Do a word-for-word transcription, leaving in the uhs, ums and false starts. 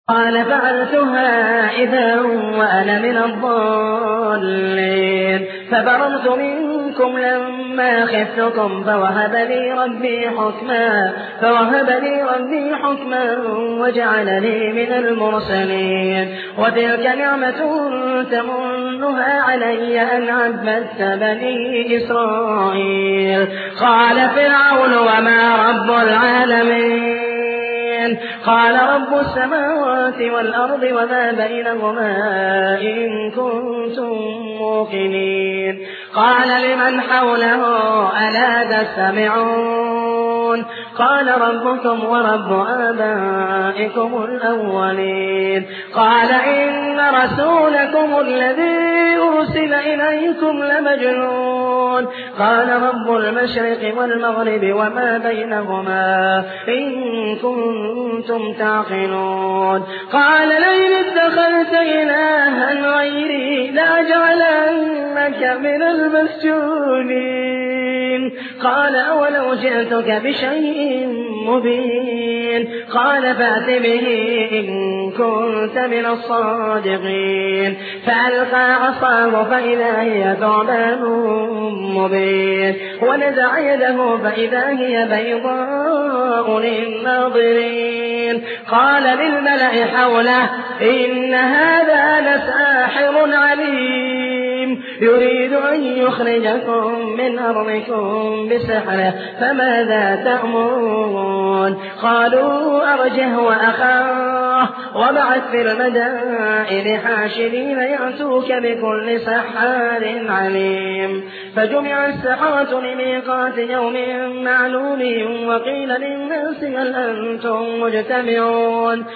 قال فعلتها إذا وأنا من الضالين فبررت منكم لما خفتكم فوهب لي ربي حكما فوهب لي ربي حكما وجعلني من المرسلين وتلك نعمة تمنها علي أن عبدت بني إسرائيل. قال فرعون وما رب العالمين قال رب السماوات والأرض وما بينهما إن كنتم موقنين. قال لمن حوله ألا تستمعون قال ربكم ورب آبائكم الأولين. قال إن رسولكم الذي أرسل إليكم لمجنون. قال رب المشرق والمغرب وما بينهما إن كنتم تعقلون. قال لئن اتخذت إلها غيري لأجعلنك من المسجونين. قال أولو جئتك بشيء مبين. قال فأت به إن كنت من الصادقين. فألقى عصاه فإذا هي ثعبان مبين ونزع يده فإذا هي بيضاء للناظرين. قال للملأ حوله إن هذا لساحر عليم يريد أن يخرجكم من أرضكم بسحره فماذا تأمرون. قالوا أرجه وأخاه وابعث في المدائن حاشرين يأتوك بكل سحار عليم. فجمع السحرة لميقات يوم معلوم وقيل للناس هل أنتم مجتمعون.